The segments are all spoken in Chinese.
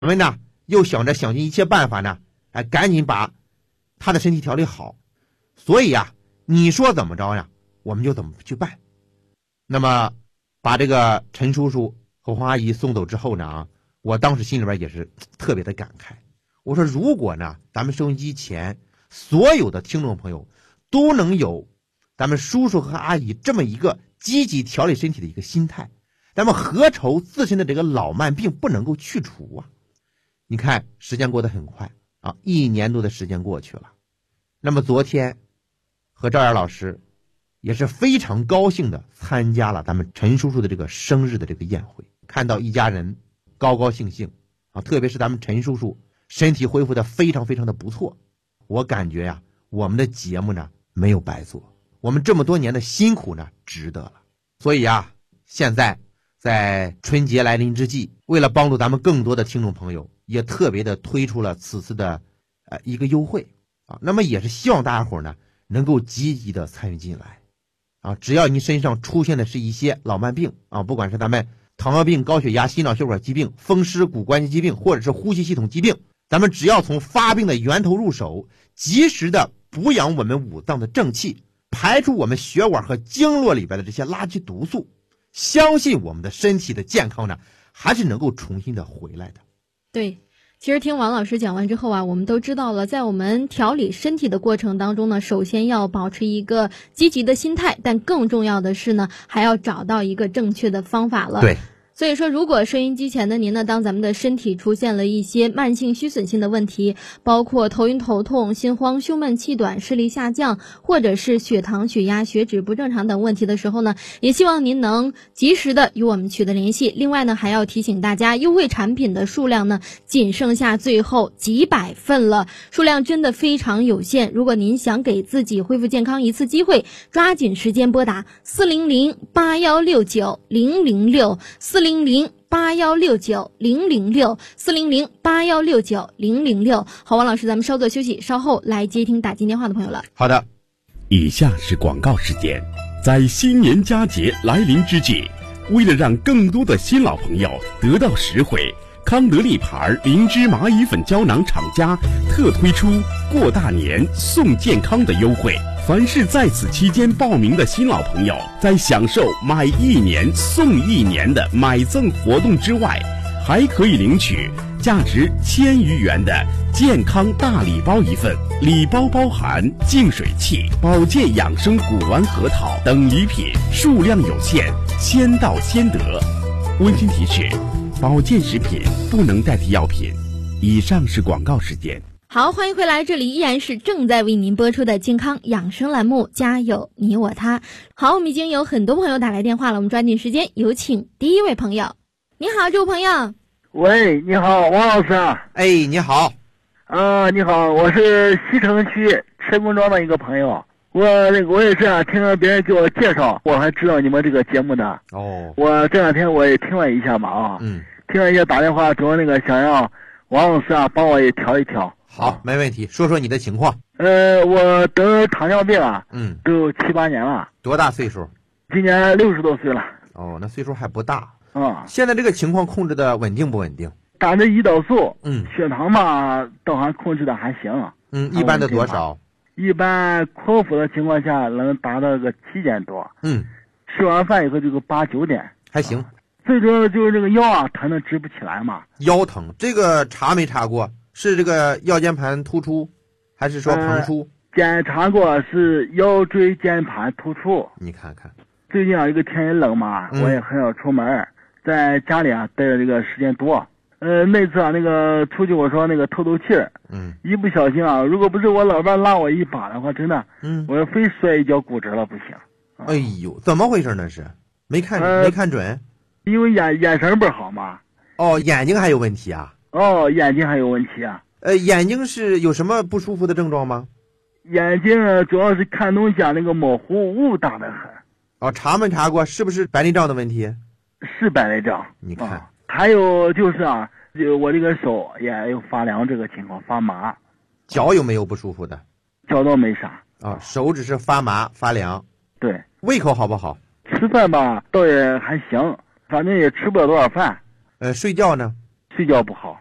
我们呢又想尽一切办法呢，赶紧把他的身体调理好。所以啊，你说怎么着呀，我们就怎么去办。那么把这个陈叔叔和黄阿姨送走之后呢，我当时心里边也是特别的感慨。我说如果呢咱们收音机前所有的听众朋友都能有咱们叔叔和阿姨这么一个积极调理身体的一个心态，咱们何愁自身的这个老慢病不能够去除啊？你看时间过得很快啊，1年多的时间过去了。那么昨天和赵岩老师也是非常高兴的参加了咱们陈叔叔的这个生日的这个宴会，看到一家人高高兴兴啊，特别是咱们陈叔叔身体恢复的非常非常的不错。我感觉呀，我们的节目呢没有白做，我们这么多年的辛苦呢值得了。所以啊，现在在春节来临之际，为了帮助咱们更多的听众朋友，也特别的推出了此次的一个优惠啊。那么也是希望大家伙呢能够积极的参与进来啊。只要你身上出现的是一些老慢病啊，不管是咱们糖尿病、高血压、心脑血管疾病、风湿骨关节疾病，或者是呼吸系统疾病，咱们只要从发病的源头入手，及时的补养我们五脏的正气，排出我们血管和经络里边的这些垃圾毒素，相信我们的身体的健康呢还是能够重新的回来的。 对，其实听王老师讲完之后啊，我们都知道了，在我们调理身体的过程当中呢，首先要保持一个积极的心态，但更重要的是呢，还要找到一个正确的方法了。 对。 所以说，如果收音机前的您呢，当咱们的身体出现了一些慢性虚损性的问题，包括头晕头痛、心慌、胸闷气短、视力下降，或者是血糖、血压、血脂不正常等问题的时候呢，也希望您能及时的与我们取得联系。另外呢，还要提醒大家，优惠产品的数量呢，仅剩下最后几百份了，数量真的非常有限。如果您想给自己恢复健康一次机会，抓紧时间拨打400-8169-006，400-8169-006，400-8169-006。好，王老师，咱们稍作休息，稍后来接听打进电话的朋友了。 好的。 以下是广告时间。在新年佳节来临之际，为了让更多的新老朋友得到实惠，康德利牌灵芝蚂蚁粉胶囊厂家特推出过大年送健康的优惠。凡是在此期间报名的新老朋友，在享受买1年送1年的买赠活动之外，还可以领取价值1000余元的健康大礼包一份，礼包包含净水器、保健养生古丸核桃等礼品，数量有限，先到先得。温馨提示：保健食品不能代替药品。以上是广告时间。 好，欢迎回来，这里依然是正在为您播出的健康养生栏目，家有你我他。好，我们已经有很多朋友打来电话了，我们抓紧时间有请第一位朋友。你好，这位朋友。 喂，你好，王老师啊。 哎，你好。 你好，我是西城区陈公庄的一个朋友。我也是啊，听了别人给我介绍，我还知道你们这个节目的。 哦。 我这两天我也听了一下嘛啊。听了一下打电话，主要想让王老师啊帮我也调一调。 好，没问题，说说你的情况。 我得糖尿病啊，都有7、8年了。 多大岁数？ 今年60多岁了。 哦，那岁数还不大。 现在这个情况控制的稳定不稳定？ 打着胰岛素，血糖嘛，倒还控制的还行。 一般的多少？ 一般空腹的情况下能达到个7点多。吃完饭以后就个8、9点， 还行。 最主要的就是这个腰啊，疼的直不起来嘛。 腰疼，这个查没查过？是这个腰间盘突出，还是说膨出？ 检查过，是腰椎间盘突出。 你看看， 最近啊，这个天也冷嘛，我也很少出门，在家里啊待的这个时间多。那次啊，出去我说透气儿，一不小心啊，如果不是我老伴拉我一把的话，真的，我要非摔一跤骨折了不行。 哎呦，怎么回事呢？是没看准？ 因为眼神不好嘛。 哦，眼睛还有问题啊？ 眼睛还有问题啊。 眼睛是有什么不舒服的症状吗？ 眼睛主要是看东西啊，模糊，雾大得很。 查没查过是不是白内障的问题？ 是白内障。 你看， 还有就是啊，我这个手也有发凉这个情况，发麻。 脚有没有不舒服的？ 脚倒没啥。 手只是发麻发凉。 对。 胃口好不好？ 吃饭吧倒也还行，反正也吃不了多少饭。 睡觉呢？ 睡觉不好。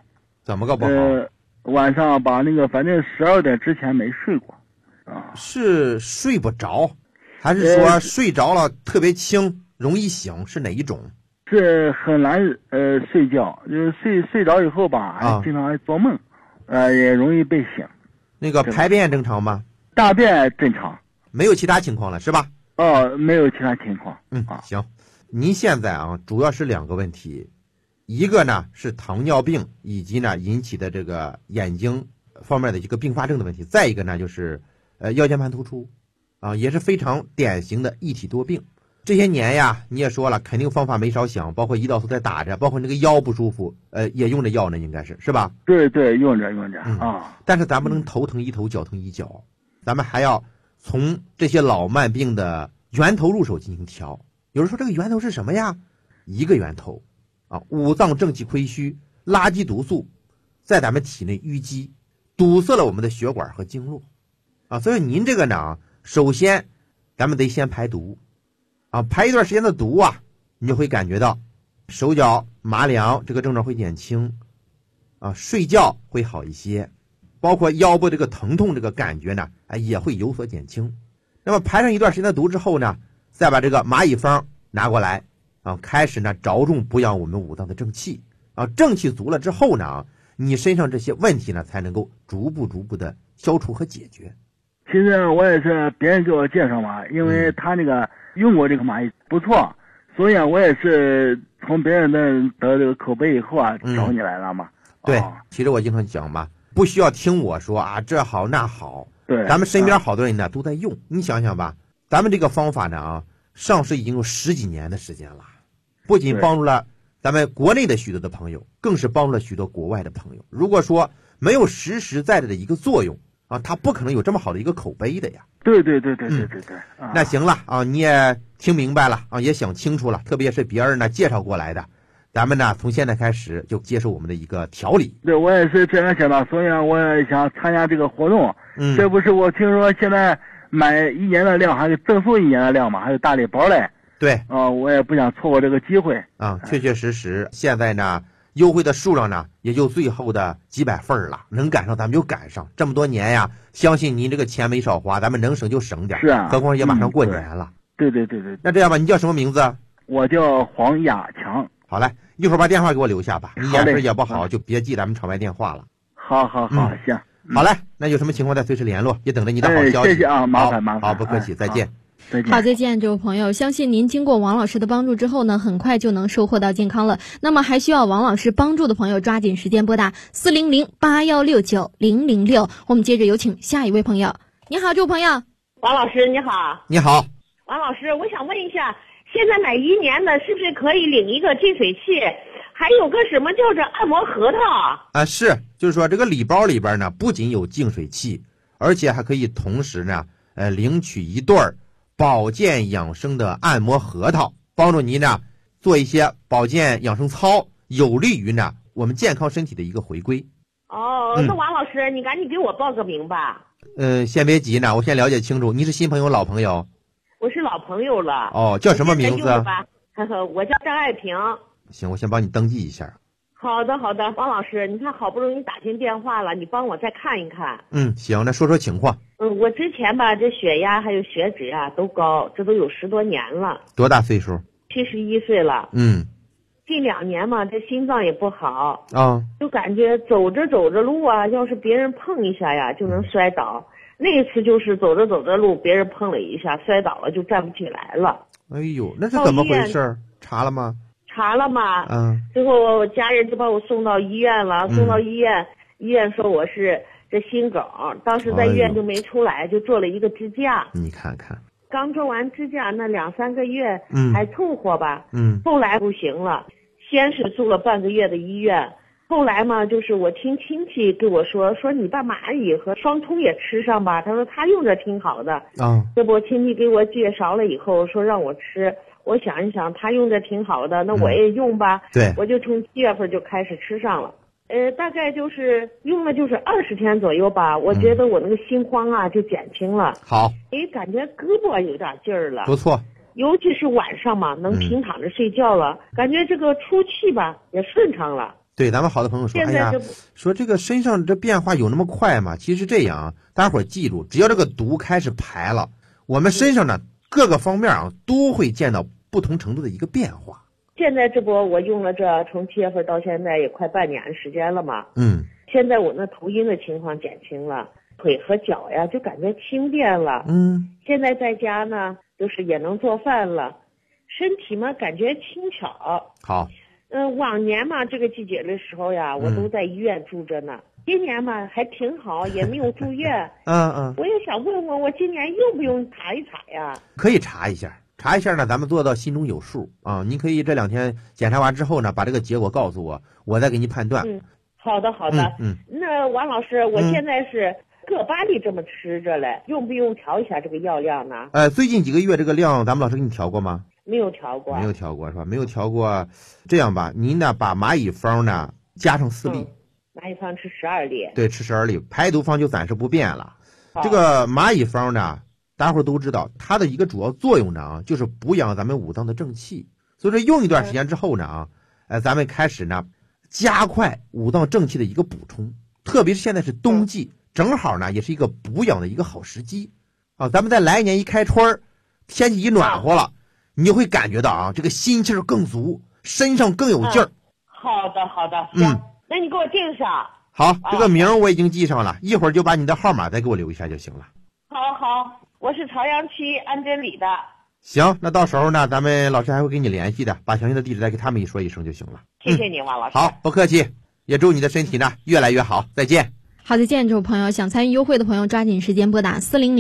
怎么个不好？ 晚上把那个反正12点之前没睡过， 是睡不着，还是说睡着了特别轻，容易醒？是哪一种？ 是很难睡觉，就是睡着以后吧，经常还做梦，也容易被醒。 那个排便正常吗？ 大便正常， 没有其他情况了是吧？ 没有其他情况。 行。您现在主要是2个问题，一个呢是糖尿病以及呢引起的这个眼睛方面的一个并发症的问题，再一个呢就是腰间盘突出也是非常典型的一体多病。这些年呀，你也说了，肯定方法没少想，包括胰岛素在打着，包括那个腰不舒服，也用着药呢，应该是吧？ 对，用着但是咱不能头疼一头，脚疼一脚，咱们还要从这些老慢病的源头入手进行调。有人说这个源头是什么呀？一个源头五脏正气亏虚，垃圾毒素在咱们体内淤积，堵塞了我们的血管和经络所以您这个呢，首先咱们得先排毒排一段时间的毒你就会感觉到手脚麻凉，这个症状会减轻睡觉会好一些，包括腰部这个疼痛这个感觉呢也会有所减轻。那么排上一段时间的毒之后呢，再把这个蚂蚁方拿过来开始呢着重补养我们五脏的正气正气足了之后呢，你身上这些问题呢才能够逐步的消除和解决。 其实我也是别人给我介绍嘛，因为他那个用过这个蚂蚁不错，所以我也是从别人那得这个口碑以后找你来了嘛。 对，其实我经常讲嘛，不需要听我说这好那好， 对， 咱们身边好多人呢都在用。你想想吧，咱们这个方法呢上市已经有10几年的时间了，不仅帮助了咱们国内的许多的朋友，更是帮助了许多国外的朋友。如果说没有实实在在的一个作用它不可能有这么好的一个口碑的呀。 对。 那行了你也听明白了也想清楚了，特别是别人呢介绍过来的，咱们呢从现在开始就接受我们的一个调理。 对，我也是这样想的，所以我也想参加这个活动。这不是我听说现在买1年的量还有赠送1年的量嘛，还有大礼包嘞。 对我也不想错过这个机会确确实实现在呢优惠的数量呢也就最后的几百份了，能赶上咱们就赶上。这么多年呀，相信您这个钱没少花，咱们能省就省点。 是何况也马上过年了。 对。 那这样吧，你叫什么名字？ 我叫黄亚强。 好嘞，一会儿把电话给我留下吧。你眼神也不好，就别记咱们场外电话了。 好，行。 好嘞，那有什么情况再随时联络，也等着你的好消息。 谢谢麻烦。 好，不客气，再见。 好，再见，这位朋友，相信您经过王老师的帮助之后呢，很快就能收获到健康了。那么还需要王老师帮助的朋友，抓紧时间拨打400-8169-006。我们接着有请下一位朋友。你好，这位朋友。 王老师你好。 你好。 王老师，我想问一下，现在买1年的是不是可以领一个净水器，还有个什么叫做按摩核桃是，就是说这个礼包里边呢不仅有净水器，而且还可以同时呢领取一对保健养生的按摩核桃，帮助您呢做一些保健养生操，有利于呢我们健康身体的一个回归。 那王老师你赶紧给我报个名吧。 先别急呢，我先了解清楚，你是新朋友老朋友？ 我是老朋友了。 叫什么名字？ 我叫张爱萍。 行，我先帮你登记一下。 好的，王老师，你看好不容易打进电话了，你帮我再看一看。 行，那说说情况。 我之前吧，这血压还有血脂都高，这都有10多年了。 多大岁数 ？71岁了。近2年嘛，这心脏也不好就感觉走着路要是别人碰一下呀，就能摔倒。那一次就是走着路，别人碰了一下，摔倒了，就站不起来了。 哎呦，那是怎么回事？查了吗？ 查了嘛。最后我家人就把我送到医院了。送到医院说我是这心梗，当时在医院就没出来，就做了一个支架。 你看看， 刚做完支架那2、3个月还凑合吧。后来不行了，先是住了半个月的医院。后来嘛，就是我听亲戚跟我说你把蚂蚁和双通也吃上吧，他说他用着挺好的。这不亲戚给我介绍了以后说让我吃，我想一想他用着挺好的，那我也用吧。 对， 我就从7月份就开始吃上了。大概就是用了就是20天左右吧，我觉得我那个心慌就减轻了。 好， 感觉胳膊有点劲儿了。 不错。 尤其是晚上嘛，能平躺着睡觉了，感觉这个出气吧也顺畅了。 对，咱们好多朋友说，哎呀，说这个身上这变化有那么快吗？其实这样啊，大伙儿记住，只要这个毒开始排了，我们身上呢各个方面啊都会见到不同程度的一个变化。 现在这不我用了这从7月份到现在也快半年时间了嘛。现在我那头晕的情况减轻了，腿和脚呀就感觉轻便了。现在在家呢，就是也能做饭了，身体嘛感觉轻巧。 好。 往年嘛这个季节的时候呀，我都在医院住着呢。今年嘛还挺好，也没有住院。我也想问问，我今年用不用查一查呀？ 可以查一下。查一下呢，咱们做到心中有数啊。您可以这2天检查完之后呢，把这个结果告诉我，我再给您判断。 好的好的。那王老师，我现在是各8粒这么吃着嘞，用不用调一下这个药量呢？ 最近几个月这个量，咱们老师给你调过吗？ 没有调过。 没有调过是吧？没有调过。这样吧，您呢把蚂蚁方呢加上4粒。 蚂蚁方吃12粒。 对，吃12粒，排毒方就暂时不变了。这个蚂蚁方呢，大伙儿都知道，它的一个主要作用呢就是补养咱们五脏的正气。所以说用一段时间之后呢咱们开始呢加快五脏正气的一个补充，特别是现在是冬季，正好呢也是一个补养的一个好时机咱们在来年一开春，天气一暖和了，你就会感觉到这个心气儿更足，身上更有劲儿。 好的好的，行，那你给我定上。 好，这个名我已经记上了，一会儿就把你的号码再给我留一下就行了。 好，我是朝阳区安贞里的。 行，那到时候呢，咱们老师还会跟你联系的，把详细的地址再给他们说一声就行了。 谢谢你，王老师。 好，不客气，也祝你的身体呢越来越好。再见。 好，再见，这位朋友，想参与优惠的朋友抓紧时间拨打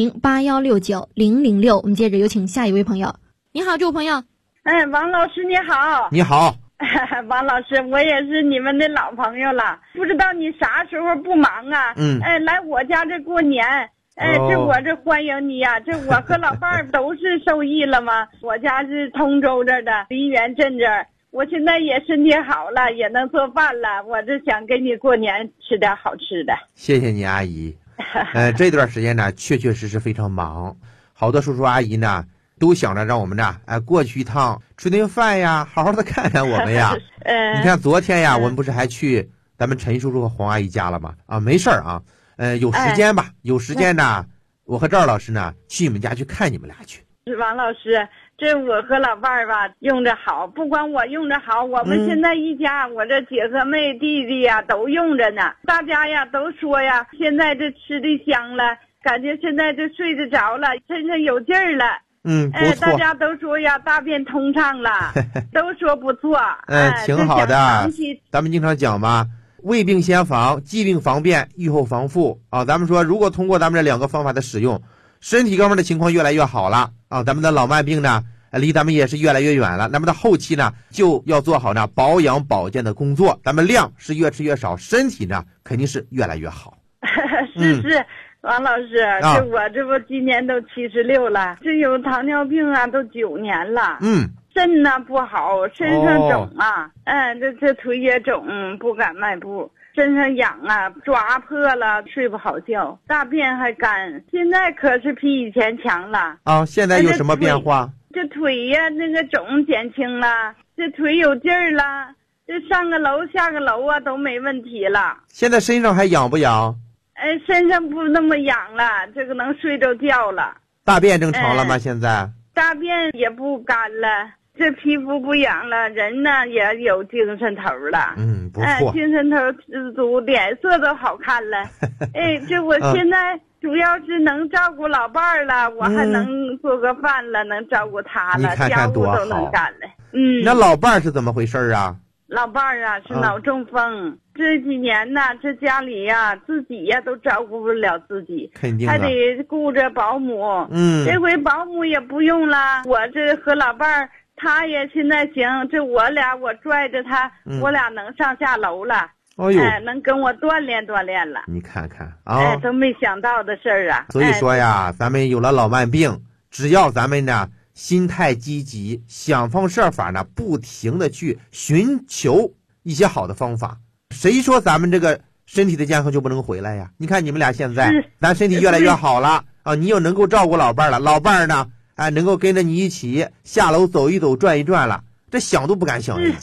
400-8169-006。我们接着有请下一位朋友。你好，这位朋友。 王老师你好。 你好。 王老师，我也是你们的老朋友了，不知道你啥时候不忙啊？来我家这过年。这我这欢迎你呀！这我和老伴儿都是受益了吗？我家是通州这的梨园镇这儿，我现在也身体好了，也能做饭了，我这想给你过年吃点好吃的。 谢谢你，阿姨。这段时间呢，确实非常忙，好多叔叔阿姨呢都想着让我们呢，过去一趟吃顿饭呀，好好的看看我们呀。你看昨天呀，我们不是还去咱们陈叔叔和黄阿姨家了吗？没事儿啊。有时间吧，有时间呢，我和赵老师呢去你们家去看你们俩去。 王老师，这我和老伴儿吧用着好，不光我用着好，我们现在一家，我这姐和妹弟弟呀都用着呢。大家呀都说呀，现在这吃的香了，感觉现在这睡得着了，身上有劲儿了。 不错。 大家都说呀，大便通畅了，都说不错。 挺好的。咱们经常讲嘛。未病先防，既病防变，预后防复咱们说，如果通过咱们这2个方法的使用，身体各方面的情况越来越好了咱们的老慢病呢离咱们也是越来越远了。那么到后期呢，就要做好呢保养保健的工作，咱们量是越吃越少，身体呢肯定是越来越好。 是王老师，这我这不今年都76了，这有糖尿病都9年了。肾呢不好，身上肿这腿也肿，不敢迈步，身上痒抓破了，睡不好觉，大便还干，现在可是比以前强了。 现在有什么变化？ 这腿呀，那个肿减轻了，这腿有劲儿了，这上个楼下个楼都没问题了。 现在身上还痒不痒？ 身上不那么痒了，这个能睡着觉了。 大便正常了吗？现在大便也不干了，这皮肤不痒了，人呢也有精神头了。 不错。 精神头知足，脸色都好看了。这我现在主要是能照顾老伴儿了，我还能做个饭了，能照顾他了，家务都能干了。 那老伴儿是怎么回事啊？ 老伴儿是脑中风，这几年呢，这家里自己都照顾不了自己， 肯定还得顾着保姆。这回保姆也不用了，我这和老伴儿他也现在行，这我拽着他，我俩能上下楼了。能跟我锻炼锻炼了。 你看看都没想到的事儿所以说呀，咱们有了老慢病，只要咱们呢心态积极，想方设法呢不停的去寻求一些好的方法，谁说咱们这个身体的健康就不能回来呀？你看你们俩现在咱身体越来越好了你又能够照顾老伴儿了，老伴儿呢能够跟着你一起下楼走一走转一转了，这想都不敢想以前。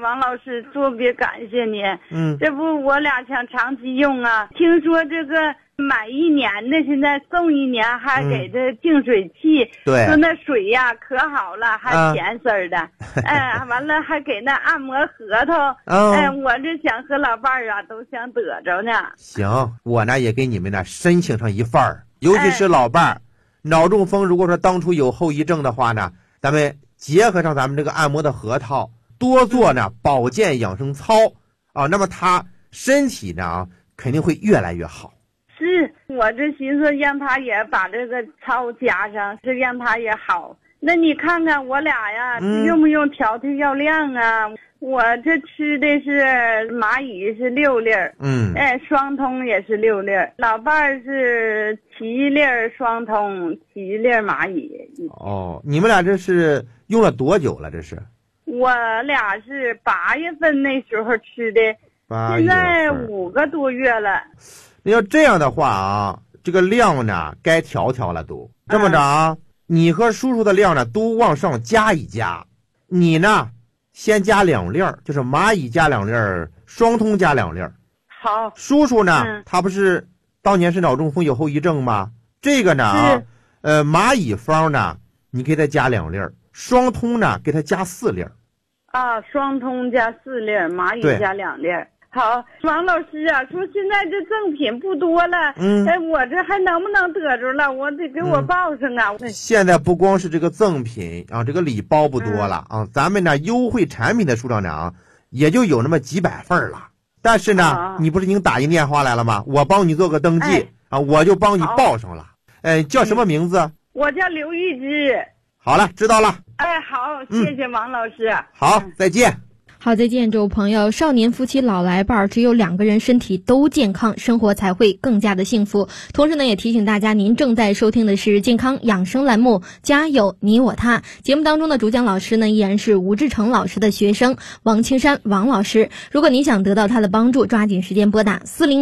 王老师，特别感谢您。这不我俩想长期用啊，听说这个买1年的，现在送1年，还给这净水器。 对， 说那水呀可好了，还甜丝儿的。完了还给那按摩核桃。我这想和老伴儿啊都想得着呢。 行，我呢也给你们呢申请上一份儿，尤其是老伴儿，脑中风如果说当初有后遗症的话呢，咱们结合上咱们这个按摩的核桃，多做呢保健养生操啊，那么他身体呢肯定会越来越好。 是我这寻思让他也把这个操加上，是让他也好。那你看看我俩呀，用不用调配药量啊？我这吃的是蚂蚁是6粒儿，双通也是6粒儿，老伴儿是7粒儿双通，7粒儿蚂蚁。 哦，你们俩这是用了多久了？这是？ 我俩是8月份那时候吃的，现在5个多月了。 那要这样的话啊，这个量呢该调了都。这么着啊，你和叔叔的量呢都往上加一加，你呢先加2粒儿，就是蚂蚁加2粒儿，双通加2粒儿。 好。 叔叔呢，他不是当年是脑中风有后遗症吗？这个呢蚂蚁方呢你给他加2粒儿，双通呢给他加4粒儿。 双通加4粒儿，蚂蚁加2粒儿。好，王老师啊，说现在这赠品不多了，我这还能不能得着了？我得给我报上啊。 现在不光是这个赠品啊，这个礼包不多了啊，咱们呢优惠产品的数量呢也就有那么几百份了。但是呢，你不是已经打进电话来了吗？我帮你做个登记啊，我就帮你报上了。叫什么名字？ 我叫刘玉芝。 好了，知道了。 好，谢谢王老师。 好，再见。 好，再见，这位朋友。少年夫妻老来伴儿，只有2个人身体都健康，生活才会更加的幸福。同时呢，也提醒大家，您正在收听的是健康养生栏目《家有你我他》。节目当中的主讲老师呢，依然是吴志成老师的学生王青山王老师。如果您想得到他的帮助，抓紧时间拨打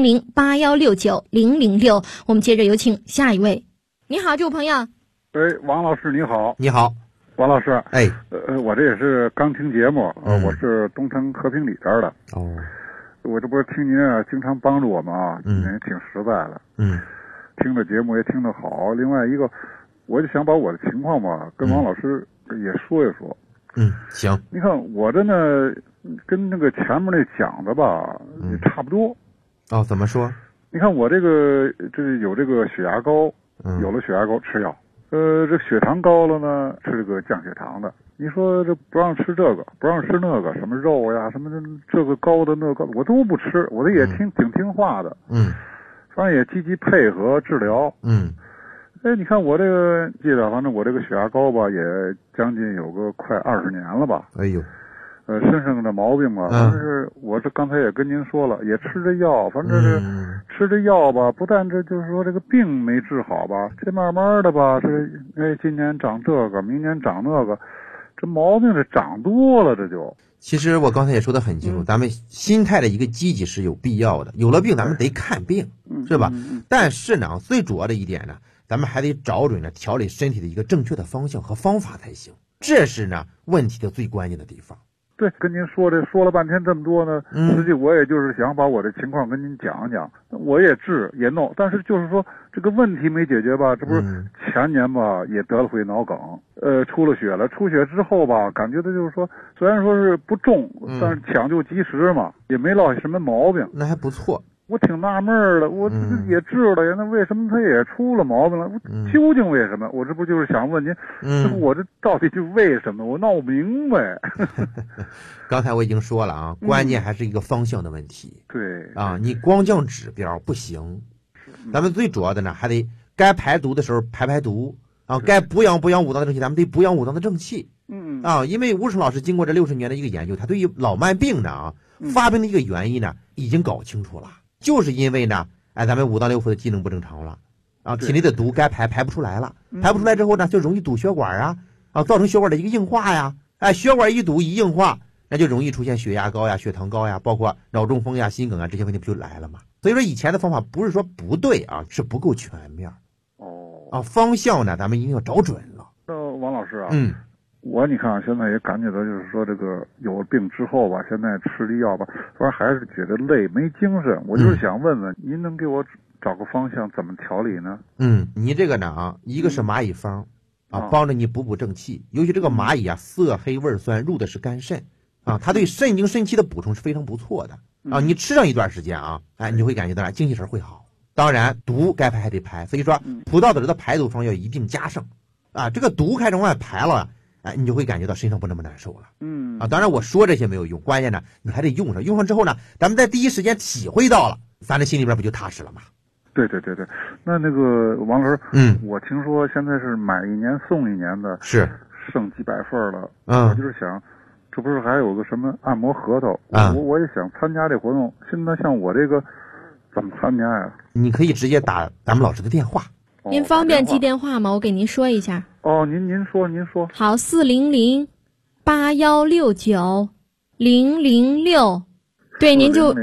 400-8169-006。我们接着有请下一位。你好，这位朋友。 王老师你好。 你好。 王老师，我这也是刚听节目，我是东城和平里这儿的。我这不是听您啊，经常帮助我们啊，您挺实在的。听着节目也听得好。另外一个，我就想把我的情况吧，跟王老师也说一说。 行。 你看我这呢，跟那个前面那讲的吧，也差不多。 怎么说？ 你看我这有这个血压高，有了血压高吃药。这血糖高了呢，吃这个降血糖的。你说这不让吃这个，不让吃那个，什么肉呀，什么这个高的那个，我都不吃，我这也挺听话的。反正也积极配合治疗。你看我这个记得，反正我这个血压高吧，也将近有个快20年了吧。身上的毛病吧，反正是我这刚才也跟您说了，也吃着药，反正是吃着药吧，不但这就是说这个病没治好吧，这慢慢的吧，今年长这个，明年长那个，这毛病这长多了，这就。 其实我刚才也说得很清楚，咱们心态的一个积极是有必要的，有了病咱们得看病，是吧？但是呢，最主要的一点呢，咱们还得找准了调理身体的一个正确的方向和方法才行，这是呢问题的最关键的地方。 对，跟您说了半天这么多呢，实际我也就是想把我的情况跟您讲讲，我也治也弄，但是就是说这个问题没解决吧，这不是前年吧也得了回脑梗，出了血了，出血之后吧，感觉的就是说虽然说是不重，但是抢救及时嘛，也没落下什么毛病， 那还不错。 我挺纳闷的，我也治了呀，那为什么他也出了毛病了？究竟为什么？我这不就是想问您，我这到底就为什么？我闹不明白。 刚才我已经说了啊，关键还是一个方向的问题。 对啊，你光降指标不行，咱们最主要的呢，还得该排毒的时候排毒啊，该补养五脏的正气，咱们得补养五脏的正气。因为吴成老师经过这60年的一个研究，他对于老慢病呢发病的一个原因呢已经搞清楚了。就是因为呢，咱们五脏六腑的机能不正常了，体内的毒该排不出来了，排不出来之后呢，就容易堵血管造成血管的一个硬化呀，血管一堵一硬化，那就容易出现血压高呀、血糖高呀，包括脑中风呀、心梗啊这些问题不就来了吗？所以说以前的方法不是说不对啊，是不够全面。方向呢，咱们一定要找准了。 王老师啊， 我你看现在也感觉到，就是说这个有了病之后吧，现在吃的药吧，反正还是觉得累没精神。我就是想问问，您能给我找个方向怎么调理呢？ 你这个呢一个是蚂蚁方帮着你补正气，尤其这个蚂蚁色黑味酸，入的是肝肾它对肾精肾气的补充是非常不错的你吃上一段时间你会感觉到精气神会好。当然毒该排还得排，所以说葡萄籽的排毒方要一定加上这个毒开始往外排了你就会感觉到身上不那么难受了当然我说这些没有用，关键呢你还得用上，用上之后呢，咱们在第一时间体会到了，咱的心里边不就踏实了吗？ 对，那个王老师，我听说现在是买一年送一年的， 是剩几百份了，我就是想，这不是还有个什么按摩核桃我也想参加这活动，现在像我这个怎么参加呀？你可以直接打咱们老师的电话。 您方便记电话吗？我给您说一下。 您说。 好，400-8169-006，对，您就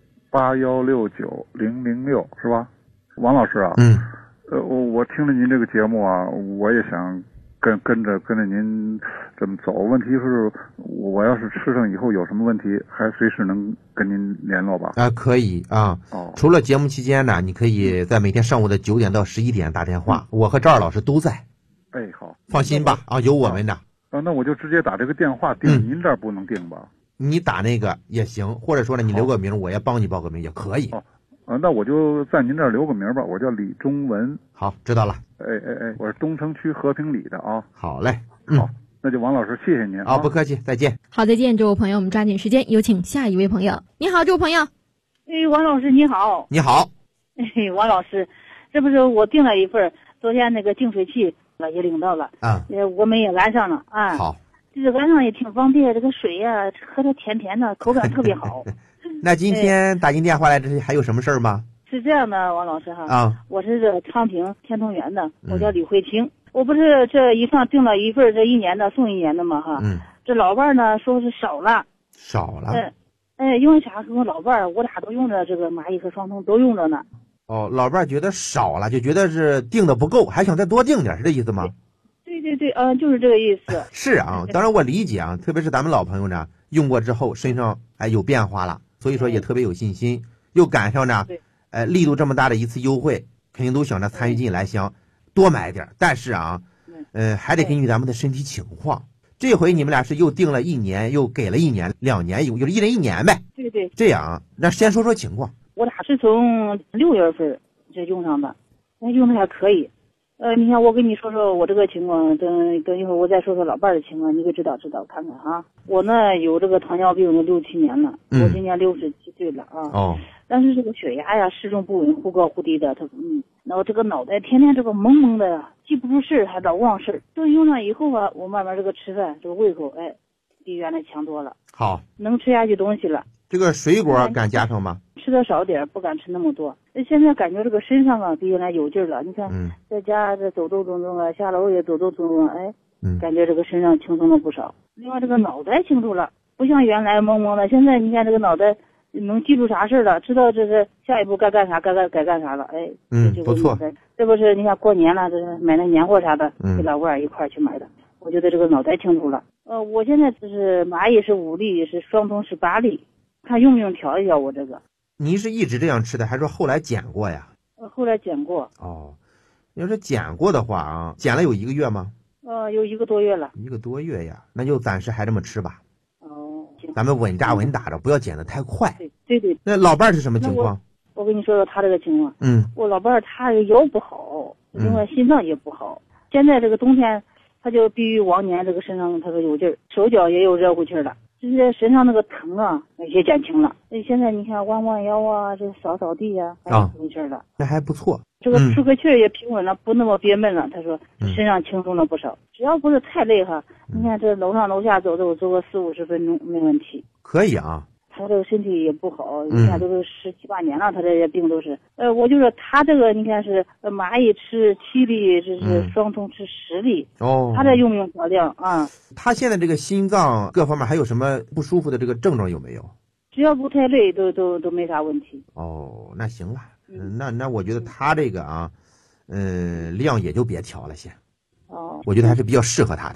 400-8169-006是吧？王老师我听了您这个节目我也想跟着您这么走。问题是，我要是吃上以后有什么问题，还随时能跟您联络吧？ 可以除了节目期间呢，你可以在每天上午的9点到11点打电话，我和赵二老师都在。 好， 放心吧有我们的。 那我就直接打这个电话订，您这儿不能订吧？ 你打那个也行，或者说呢，你留个名，我也帮你报个名也可以。 那我就在您这儿留个名吧，我叫李忠文。 好，知道了。 我是东城区和平里的好嘞。 好，那就王老师，谢谢您不客气，再见。 好，再见，这位朋友，我们抓紧时间有请下一位朋友。你好，这位朋友。 王老师你好。 你好。 王老师，这不是我订了一份，昨天那个净水器也领到了我们也安上了好， 这个安上也挺方便，这个水喝着甜甜的，口感特别好。 那今天打进电话来，这还有什么事儿吗？ 是这样的，王老师我是这昌平天通园的，我叫李慧清。我不是这一上订了一份这1年的送1年的吗这老伴呢说是少了。因为啥？说老伴我俩都用着这个蚂蚁和双通都用着呢。 老伴觉得少了，就觉得是订的不够，还想再多订点，是这意思吗？ 对，就是这个意思。 是当然我理解特别是咱们老朋友呢，用过之后身上有变化了，所以说也特别有信心，又赶上呢力度这么大的一次优惠，肯定都想着参与进来，想多买点。但是还得根据咱们的身体情况。这回你们俩是又订了1年，又给了1年、2年，有1人1年呗。 对。 这样，那先说说情况。 我俩是从6月份这用上的，用的还可以。你看我跟你说说我这个情况，等一会儿我再说说老伴的情况，你可知道看看我呢有这个糖尿病6、7年了，我今年67岁了但是这个血压始终不稳，忽高忽低的。然后这个脑袋天天这个蒙蒙的记不住事儿，还老忘事儿。这用上以后我慢慢这个吃饭这个胃口比原来强多了， 好， 能吃下去东西了。 这个水果敢加上吗？ 吃的少点，不敢吃那么多。现在感觉这个身上比原来有劲儿了。你看，在家这走动下楼也走动感觉这个身上轻松了不少。另外这个脑袋清楚了，不像原来懵懵的。现在你看这个脑袋能记住啥事了，知道这是下一步该干啥，该干啥了。 不错。 这不是你看过年了，这是买那年货啥的，给老伴一块去买的。我觉得这个脑袋清楚了。我现在就是蚂蚁是5粒，是双通是8粒，看用不用调一调我这个。 您是一直这样吃的，还是说后来减过呀？ 后来减过。 要是减过的话减了有1个月吗？ 有1个多月了。 1个多月呀，那就暂时还这么吃吧。行。咱们稳扎稳打着，不要减得太快。 对。 那老伴是什么情况？ 我跟你说说他这个情况。我老伴他腰不好，另外心脏也不好。现在这个冬天，他就比往年这个身上他说有劲儿，手脚也有热乎气儿了。就是身上那个疼也减轻了。现在你看弯腰这扫地没事了。 那还不错。 这个出个气儿也平稳了，不那么憋闷了。他说身上轻松了不少。只要不是太累你看这楼上楼下走个40-50分钟没问题。 可以他这个身体也不好，你看都是17、18年了，他这些病都是。我就说他这个你看是蚂蚁吃7粒，这是双通吃10粒。他这用不用调料他现在这个心脏各方面还有什么不舒服的这个症状有没有？ 只要不太累都没啥问题。 那行了。那我觉得他这个量也就别调了先。我觉得还是比较适合他的。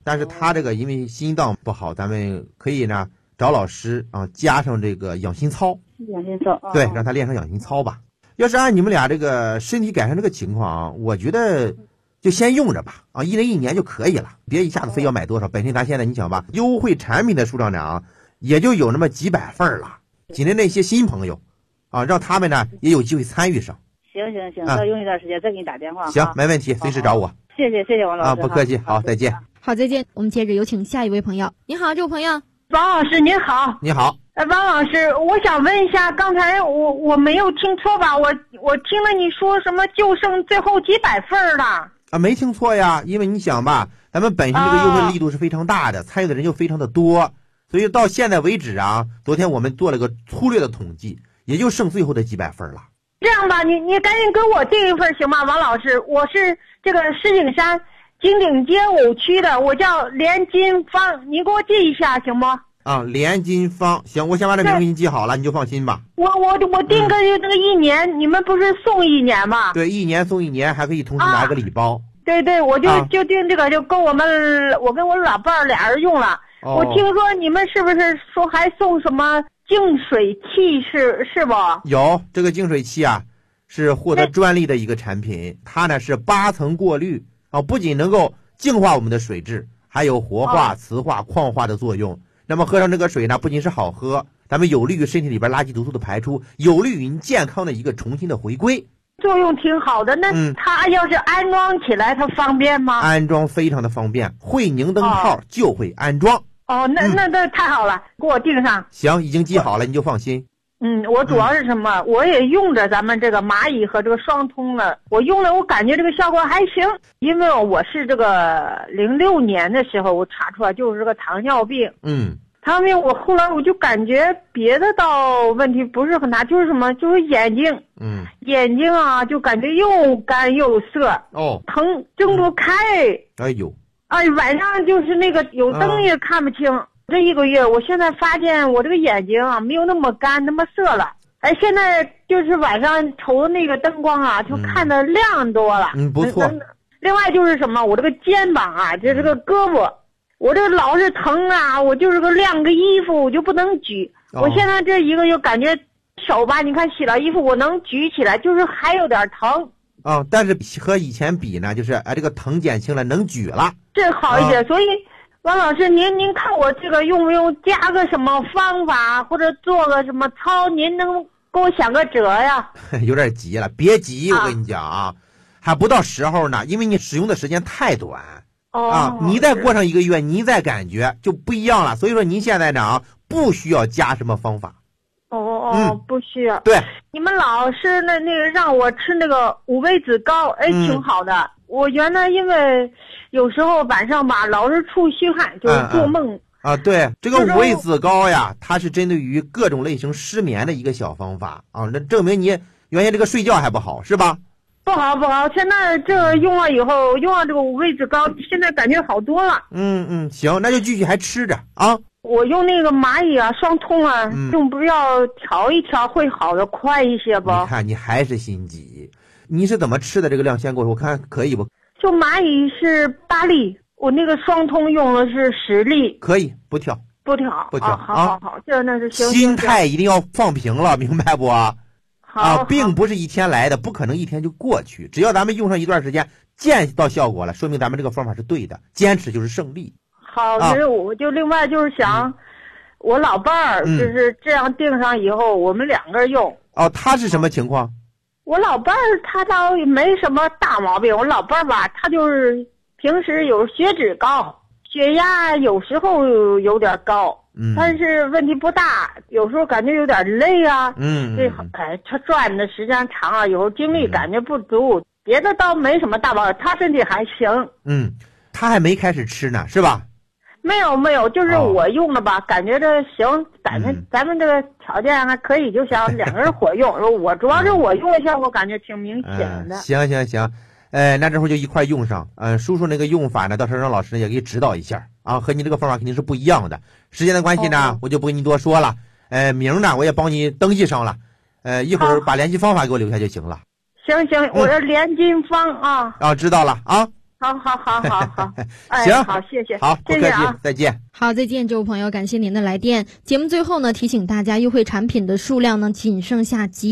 但是他这个因为心脏不好，咱们可以呢找老师啊加上这个养心操。 养心操， 对，让他练上养心操吧。要是按你们俩这个身体改善这个情况啊，我觉得就先用着吧啊，一人1年就可以了，别一下子非要买多少。本身咱现在你想吧，优惠产品的数量呢也就有那么几百份了。今天那些新朋友啊，让他们呢也有机会参与上。 行，再用一段时间再给你打电话。 行，没问题，随时找我。 谢谢王老师不客气，好，再见。 好，再见。我们接着有请下一位朋友。你好，这位朋友。 王老师您好。 你好。 王老师，我想问一下，刚才我没有听错吧？我听了你说什么就剩最后几百份了啊？没听错呀，因为你想吧，咱们本身这个优惠力度是非常大的，参与的人就非常的多，所以到现在为止啊，昨天我们做了个粗略的统计，也就剩最后的几百份了。 这样吧，你赶紧给我订一份行吗，王老师？我是这个石景山金鼎街5区的，我叫连金芳，你给我记一下行吗？ 啊，连金芳，行，我先把这名给你记好了，你就放心吧。 我订个这个1年，你们不是送1年吗？ 对，1年送1年，还可以同时拿个礼包。 对，我就订这个，就跟我跟我老伴儿俩人用了。我听说你们是不是说还送什么净水器是不？ 有，这个净水器啊，是获得专利的一个产品，它呢是8层过滤啊，不仅能够净化我们的水质，还有活化、磁化、矿化的作用。那么喝上这个水呢，不仅是好喝，咱们有利于身体里边垃圾毒素的排出，有利于你健康的一个重新的回归， 作用挺好的。那它要是安装起来，它方便吗？ 安装非常的方便，会拧灯泡就会安装。 那太好了，给我订上。 行，已经记好了，你就放心。 我主要是什么？我也用着咱们这个蚂蚁和这个双通了，我用了，我感觉这个效果还行。因为我是这个06年的时候，我查出来就是这个糖尿病。糖尿病，我后来我就感觉别的倒问题不是很大，就是什么，就是眼睛。眼睛啊，就感觉又干又涩。疼，睁不开。 哎呦。 晚上就是那个有灯也看不清。这1个月，我现在发现我这个眼睛啊没有那么干那么涩了。现在就是晚上瞅那个灯光啊，就看得亮多了。 不错。 另外就是什么，我这个肩膀啊，这个胳膊，我这老是疼啊，我就是个晾个衣服我就不能举。我现在这1个月感觉手吧，你看洗了衣服我能举起来，就是还有点疼。 但是和以前比呢，就是这个疼减轻了，能举了， 这好一点。所以王老师，您看我这个用不用加个什么方法，或者做个什么操？您能给我想个辙呀？ 有点急了，别急，我跟你讲啊，还不到时候呢，因为你使用的时间太短。你再过上1个月，你再感觉就不一样了。所以说您现在呢不需要加什么方法。 不需要。 对， 你们老是那个让我吃那个五味子膏，挺好的。我原来因为有时候晚上吧，老是出虚汗，就是做梦。 对，这个五味子膏呀，它是针对于各种类型失眠的一个小方法啊。那证明你原先这个睡觉还不好，是吧？ 不好，现在这用了以后，用了这个五味子膏，现在感觉好多了。 行，那就继续还吃着啊。 我用那个蚂蚁啊、双通啊，用不要调一调会好的快一些不？ 你看你还是心急，你是怎么吃的这个量？先给我看可以不？ 就蚂蚁是8粒，我那个双通用的是10粒。 可以，不挑。 好，这那是行。 心态一定要放平了，明白不？并不是一天来的，不可能一天就过去。只要咱们用上一段时间，见到效果了，说明咱们这个方法是对的，坚持就是胜利。 好，我就另外就是想，我老伴儿就是这样订上以后，我们2个人用。 他是什么情况？ 我老伴儿他倒没什么大毛病，我老伴儿吧，他就是平时有血脂高，血压有时候有点高，但是问题不大，有时候感觉有点累啊。他转的时间长了，有时候精力感觉不足，别的倒没什么大毛病，他身体还行。 他还没开始吃呢，是吧？ 没有，就是我用了吧，感觉这行，咱们这个条件还可以，就想2个人伙用。我主要是我用的效果感觉挺明显的。 行，那这会儿就一块用上。叔叔那个用法呢，到时候让老师也给指导一下啊，和你这个方法肯定是不一样的。时间的关系呢，我就不跟你多说了。名呢我也帮你登记上了，一会儿把联系方法给我留下就行了。 行，我是连金芳啊。 知道了啊。 好， 行， 好，谢谢， 好，不客气，再见。 好，再见，这位朋友，感谢您的来电。节目最后呢，提醒大家，优惠产品的数量呢，仅剩下几